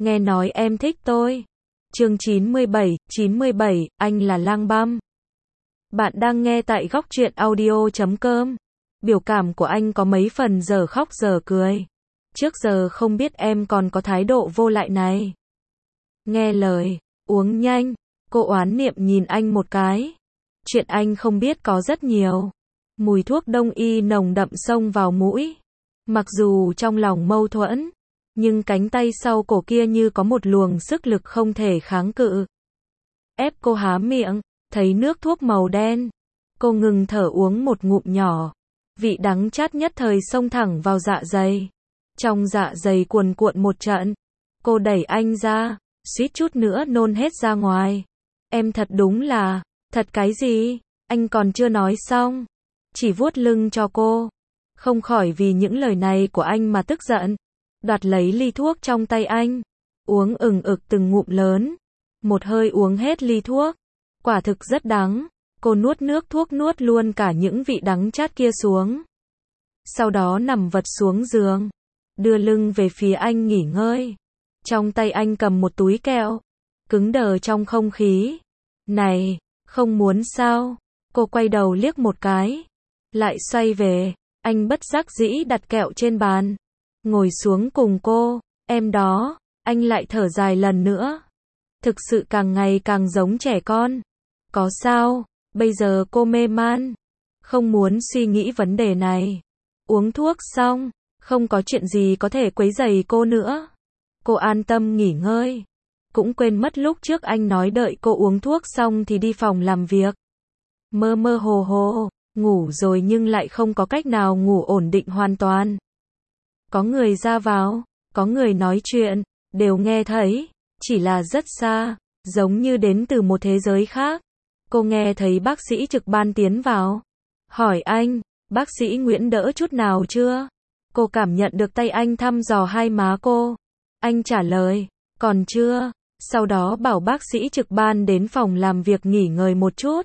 nghe nói em thích tôi. Chương 97, anh là lang băm. Bạn đang nghe tại góc truyện audio.com. Biểu cảm của anh có mấy phần giờ khóc giờ cười. Trước giờ không biết em còn có thái độ vô lại này. Nghe lời, uống nhanh. Cô oán niệm nhìn anh một cái. Chuyện anh không biết có rất nhiều. Mùi thuốc đông y nồng đậm xông vào mũi. Mặc dù trong lòng mâu thuẫn, nhưng cánh tay sau cổ kia như có một luồng sức lực không thể kháng cự. Ép cô há miệng, thấy nước thuốc màu đen. Cô ngừng thở uống một ngụm nhỏ. Vị đắng chát nhất thời xông thẳng vào dạ dày. Trong dạ dày cuồn cuộn một trận. Cô đẩy anh ra, suýt chút nữa nôn hết ra ngoài. Em thật đúng là, thật cái gì? Anh còn chưa nói xong. Chỉ vuốt lưng cho cô. Không khỏi vì những lời này của anh mà tức giận. Đoạt lấy ly thuốc trong tay anh. Uống ừng ực từng ngụm lớn. Một hơi uống hết ly thuốc. Quả thực rất đắng. Cô nuốt nước thuốc nuốt luôn cả những vị đắng chát kia xuống. Sau đó nằm vật xuống giường. Đưa lưng về phía anh nghỉ ngơi. Trong tay anh cầm một túi kẹo. Cứng đờ trong không khí. Này, không muốn sao? Cô quay đầu liếc một cái. Lại xoay về. Anh bất đắc dĩ đặt kẹo trên bàn. Ngồi xuống cùng cô. Em đó. Anh lại thở dài lần nữa. Thực sự càng ngày càng giống trẻ con. Có sao? Bây giờ cô mê man. Không muốn suy nghĩ vấn đề này. Uống thuốc xong. Không có chuyện gì có thể quấy rầy cô nữa. Cô an tâm nghỉ ngơi. Cũng quên mất lúc trước anh nói đợi cô uống thuốc xong thì đi phòng làm việc. Mơ mơ hồ hồ. Ngủ rồi nhưng lại không có cách nào ngủ ổn định hoàn toàn. Có người ra vào. Có người nói chuyện. Đều nghe thấy. Chỉ là rất xa. Giống như đến từ một thế giới khác. Cô nghe thấy bác sĩ trực ban tiến vào. Hỏi anh, bác sĩ Nguyễn đỡ chút nào chưa? Cô cảm nhận được tay anh thăm dò hai má cô. Anh trả lời, còn chưa. Sau đó bảo bác sĩ trực ban đến phòng làm việc nghỉ ngơi một chút.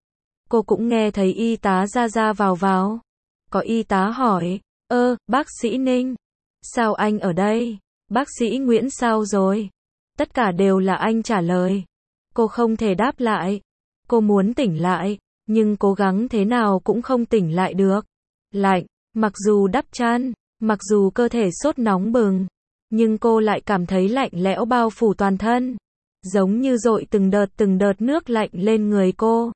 Cô cũng nghe thấy y tá ra vào. Có y tá hỏi, bác sĩ Ninh. Sao anh ở đây? Bác sĩ Nguyễn sao rồi? Tất cả đều là anh trả lời. Cô không thể đáp lại. Cô muốn tỉnh lại, nhưng cố gắng thế nào cũng không tỉnh lại được. Lạnh, mặc dù đắp chăn, mặc dù cơ thể sốt nóng bừng, nhưng cô lại cảm thấy lạnh lẽo bao phủ toàn thân. Giống như dội từng đợt nước lạnh lên người cô.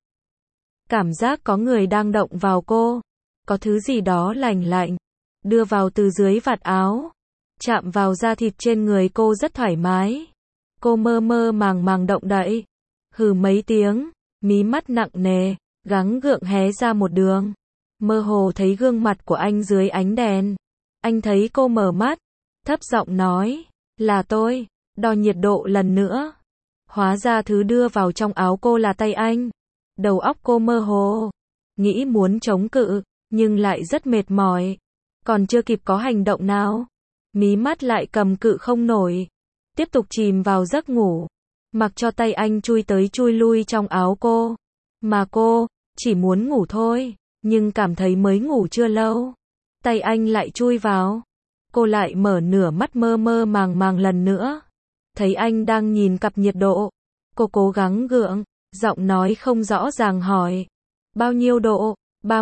Cảm giác có người đang động vào cô. Có thứ gì đó lành lạnh. Đưa vào từ dưới vạt áo. Chạm vào da thịt trên người cô rất thoải mái. Cô mơ mơ màng động đậy. Hừ mấy tiếng. Mí mắt nặng nề, gắng gượng hé ra một đường. Mơ hồ thấy gương mặt của anh dưới ánh đèn. Anh thấy cô mở mắt, thấp giọng nói, là tôi, đo nhiệt độ lần nữa. Hóa ra thứ đưa vào trong áo cô là tay anh. Đầu óc cô mơ hồ, nghĩ muốn chống cự, nhưng lại rất mệt mỏi. Còn chưa kịp có hành động nào, mí mắt lại cầm cự không nổi. Tiếp tục chìm vào giấc ngủ. Mặc cho tay anh chui tới chui lui trong áo cô. Mà cô, chỉ muốn ngủ thôi, nhưng cảm thấy mới ngủ chưa lâu. Tay anh lại chui vào. Cô lại mở nửa mắt mơ mơ màng lần nữa. Thấy anh đang nhìn cặp nhiệt độ. Cô cố gắng gượng, giọng nói không rõ ràng hỏi. Bao nhiêu độ?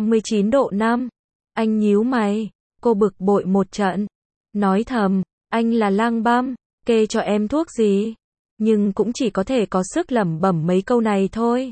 39 độ 5. Anh nhíu mày. Cô bực bội một trận. Nói thầm, anh là lang băm, kê cho em thuốc gì? Nhưng cũng chỉ có thể có sức lẩm bẩm mấy câu này thôi.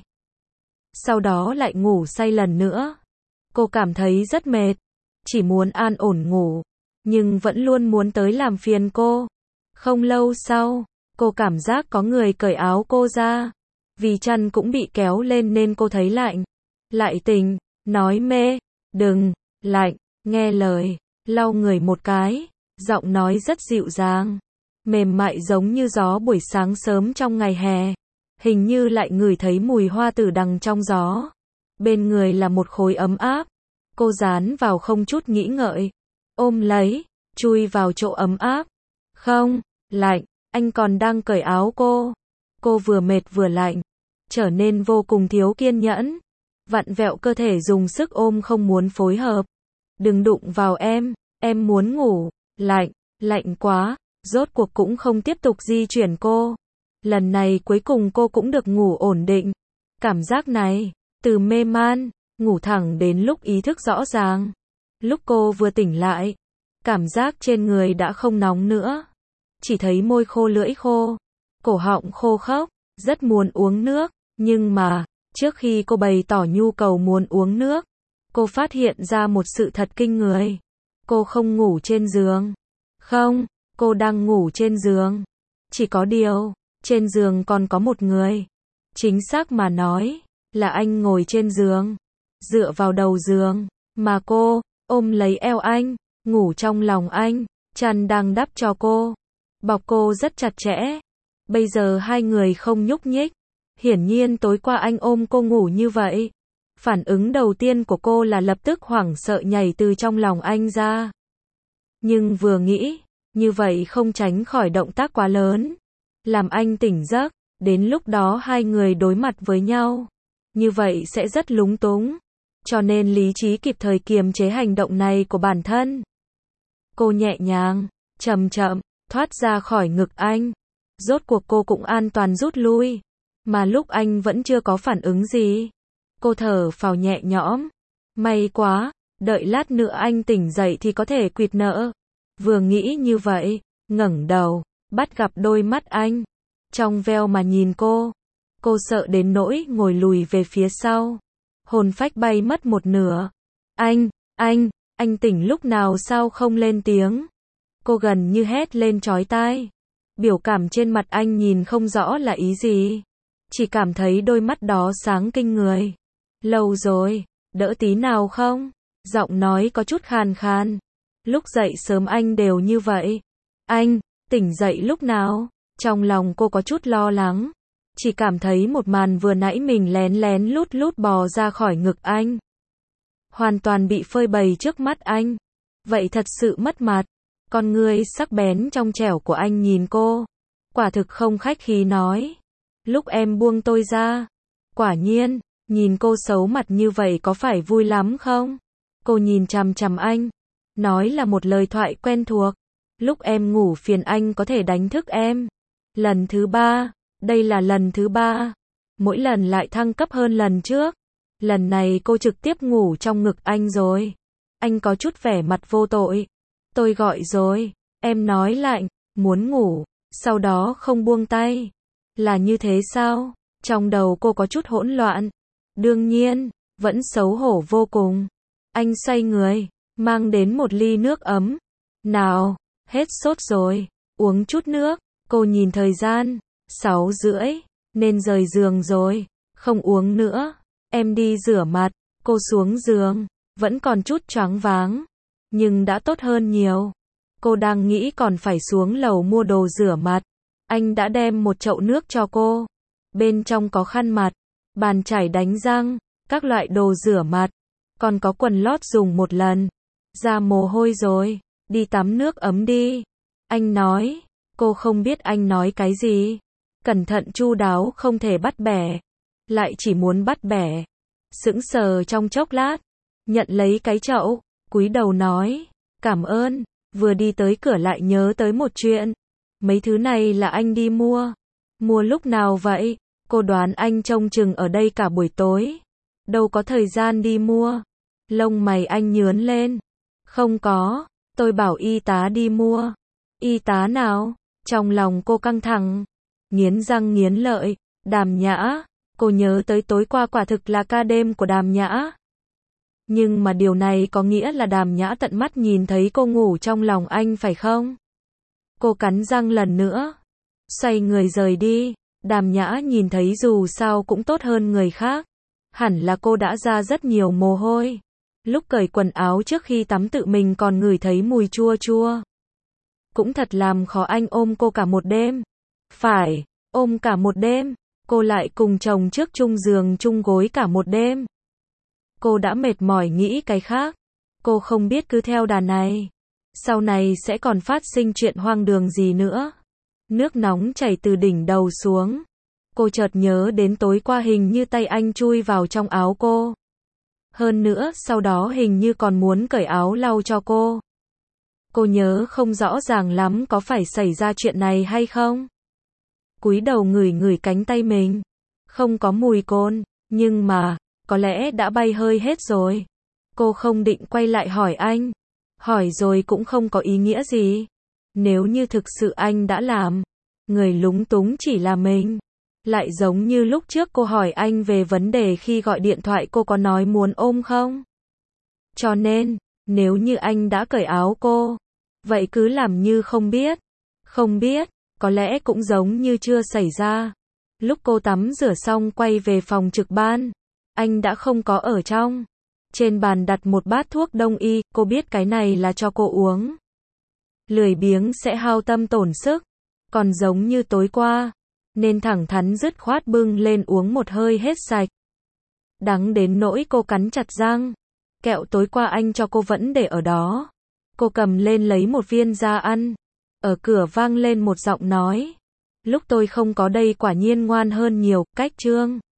Sau đó lại ngủ say lần nữa. Cô cảm thấy rất mệt. Chỉ muốn an ổn ngủ. Nhưng vẫn luôn muốn tới làm phiền cô. Không lâu sau, cô cảm giác có người cởi áo cô ra. Vì chân cũng bị kéo lên nên cô thấy lạnh. Lại tỉnh, nói mê, đừng, lạnh, nghe lời, lau người một cái. Giọng nói rất dịu dàng. Mềm mại giống như gió buổi sáng sớm trong ngày hè. Hình như lại ngửi thấy mùi hoa tử đằng trong gió. Bên người là một khối ấm áp. Cô dán vào không chút nghĩ ngợi. Ôm lấy, chui vào chỗ ấm áp. Không, lạnh, anh còn đang cởi áo cô. Cô vừa mệt vừa lạnh. Trở nên vô cùng thiếu kiên nhẫn. Vặn vẹo cơ thể dùng sức ôm không muốn phối hợp. Đừng đụng vào em muốn ngủ. Lạnh, lạnh quá. Rốt cuộc cũng không tiếp tục di chuyển cô. Lần này cuối cùng cô cũng được ngủ ổn định. Cảm giác này, từ mê man, ngủ thẳng đến lúc ý thức rõ ràng. Lúc cô vừa tỉnh lại, cảm giác trên người đã không nóng nữa. Chỉ thấy môi khô lưỡi khô, cổ họng khô khốc, rất muốn uống nước. Nhưng mà, trước khi cô bày tỏ nhu cầu muốn uống nước, cô phát hiện ra một sự thật kinh người. Cô không ngủ trên giường. Không, cô đang ngủ trên giường. Chỉ có điều, trên giường còn có một người. Chính xác mà nói, là anh ngồi trên giường, dựa vào đầu giường, mà cô, ôm lấy eo anh, ngủ trong lòng anh, chăn đang đắp cho cô, bọc cô rất chặt chẽ. Bây giờ hai người không nhúc nhích. Hiển nhiên tối qua anh ôm cô ngủ như vậy. Phản ứng đầu tiên của cô là lập tức hoảng sợ nhảy từ trong lòng anh ra. Nhưng vừa nghĩ, như vậy không tránh khỏi động tác quá lớn, làm anh tỉnh giấc, đến lúc đó hai người đối mặt với nhau. Như vậy sẽ rất lúng túng. Cho nên lý trí kịp thời kiềm chế hành động này của bản thân. Cô nhẹ nhàng, chậm chậm, thoát ra khỏi ngực anh. Rốt cuộc cô cũng an toàn rút lui. Mà lúc anh vẫn chưa có phản ứng gì. Cô thở phào nhẹ nhõm. May quá, đợi lát nữa anh tỉnh dậy thì có thể quỵt nợ. Vừa nghĩ như vậy, ngẩng đầu, bắt gặp đôi mắt anh. Trong veo mà nhìn cô. Cô sợ đến nỗi ngồi lùi về phía sau. Hồn phách bay mất một nửa. Anh tỉnh lúc nào sao không lên tiếng? Cô gần như hét lên chói tai. Biểu cảm trên mặt anh nhìn không rõ là ý gì. Chỉ cảm thấy đôi mắt đó sáng kinh người. Lâu rồi, đỡ tí nào không? Giọng nói có chút khàn khàn. Lúc dậy sớm anh đều như vậy. Anh, tỉnh dậy lúc nào? Trong lòng cô có chút lo lắng. Chỉ cảm thấy một màn vừa nãy mình lén lén lút lút bò ra khỏi ngực anh. Hoàn toàn bị phơi bày trước mắt anh. Vậy thật sự mất mặt. Con ngươi sắc bén trong trẻo của anh nhìn cô. Quả thực không khách khí nói. Lúc em buông tôi ra. Quả nhiên, nhìn cô xấu mặt như vậy có phải vui lắm không? Cô nhìn chằm chằm anh. Nói là một lời thoại quen thuộc. Lúc em ngủ phiền anh có thể đánh thức em. Lần thứ 3. Đây là lần thứ 3. Mỗi lần lại thăng cấp hơn lần trước. Lần này cô trực tiếp ngủ trong ngực anh rồi. Anh có chút vẻ mặt vô tội. Tôi gọi rồi. Em nói lạnh, muốn ngủ. Sau đó không buông tay. Là như thế sao? Trong đầu cô có chút hỗn loạn. Đương nhiên, vẫn xấu hổ vô cùng. Anh xoay người, mang đến một ly nước ấm. Nào, hết sốt rồi. Uống chút nước. Cô nhìn thời gian. 6:30. Nên rời giường rồi. Không uống nữa. Em đi rửa mặt. Cô xuống giường. Vẫn còn chút choáng váng. Nhưng đã tốt hơn nhiều. Cô đang nghĩ còn phải xuống lầu mua đồ rửa mặt. Anh đã đem một chậu nước cho cô. Bên trong có khăn mặt, bàn chải đánh răng, các loại đồ rửa mặt. Còn có quần lót dùng một lần. Ra mồ hôi rồi. Đi tắm nước ấm đi. Anh nói. Cô không biết anh nói cái gì. Cẩn thận chu đáo không thể bắt bẻ. Lại chỉ muốn bắt bẻ. Sững sờ trong chốc lát. Nhận lấy cái chậu. Cúi đầu nói. Cảm ơn. Vừa đi tới cửa lại nhớ tới một chuyện. Mấy thứ này là anh đi mua. Mua lúc nào vậy? Cô đoán anh trông chừng ở đây cả buổi tối. Đâu có thời gian đi mua. Lông mày anh nhướn lên. Không có. Tôi bảo y tá đi mua. Y tá nào? Trong lòng cô căng thẳng. Nghiến răng nghiến lợi. Đàm Nhã. Cô nhớ tới tối qua quả thực là ca đêm của Đàm Nhã. Nhưng mà điều này có nghĩa là Đàm Nhã tận mắt nhìn thấy cô ngủ trong lòng anh phải không? Cô cắn răng lần nữa. Xoay người rời đi. Đàm Nhã nhìn thấy dù sao cũng tốt hơn người khác. Hẳn là cô đã ra rất nhiều mồ hôi. Lúc cởi quần áo trước khi tắm tự mình còn ngửi thấy mùi chua chua. Cũng thật làm khó anh ôm cô cả một đêm. Phải, ôm cả một đêm. Cô lại cùng chồng trước chung giường chung gối cả một đêm. Cô đã mệt mỏi nghĩ cái khác. Cô không biết cứ theo đà này. Sau này sẽ còn phát sinh chuyện hoang đường gì nữa. Nước nóng chảy từ đỉnh đầu xuống. Cô chợt nhớ đến tối qua hình như tay anh chui vào trong áo cô. Hơn nữa sau đó hình như còn muốn cởi áo lau cho cô. Cô nhớ không rõ ràng lắm có phải xảy ra chuyện này hay không? Cúi đầu ngửi ngửi cánh tay mình. Không có mùi cồn, nhưng mà, có lẽ đã bay hơi hết rồi. Cô không định quay lại hỏi anh. Hỏi rồi cũng không có ý nghĩa gì. Nếu như thực sự anh đã làm, người lúng túng chỉ là mình. Lại giống như lúc trước cô hỏi anh về vấn đề khi gọi điện thoại cô có nói muốn ôm không? Cho nên, nếu như anh đã cởi áo cô, vậy cứ làm như không biết. Không biết, có lẽ cũng giống như chưa xảy ra. Lúc cô tắm rửa xong quay về phòng trực ban, anh đã không có ở trong. Trên bàn đặt một bát thuốc đông y, cô biết cái này là cho cô uống. Lười biếng sẽ hao tâm tổn sức, còn giống như tối qua, nên thẳng thắn dứt khoát bưng lên uống một hơi hết sạch. Đắng đến nỗi cô cắn chặt răng. Kẹo tối qua anh cho cô vẫn để ở đó. Cô cầm lên lấy một viên ra ăn. Ở cửa vang lên một giọng nói. Lúc tôi không có đây quả nhiên ngoan hơn nhiều, cách Trương.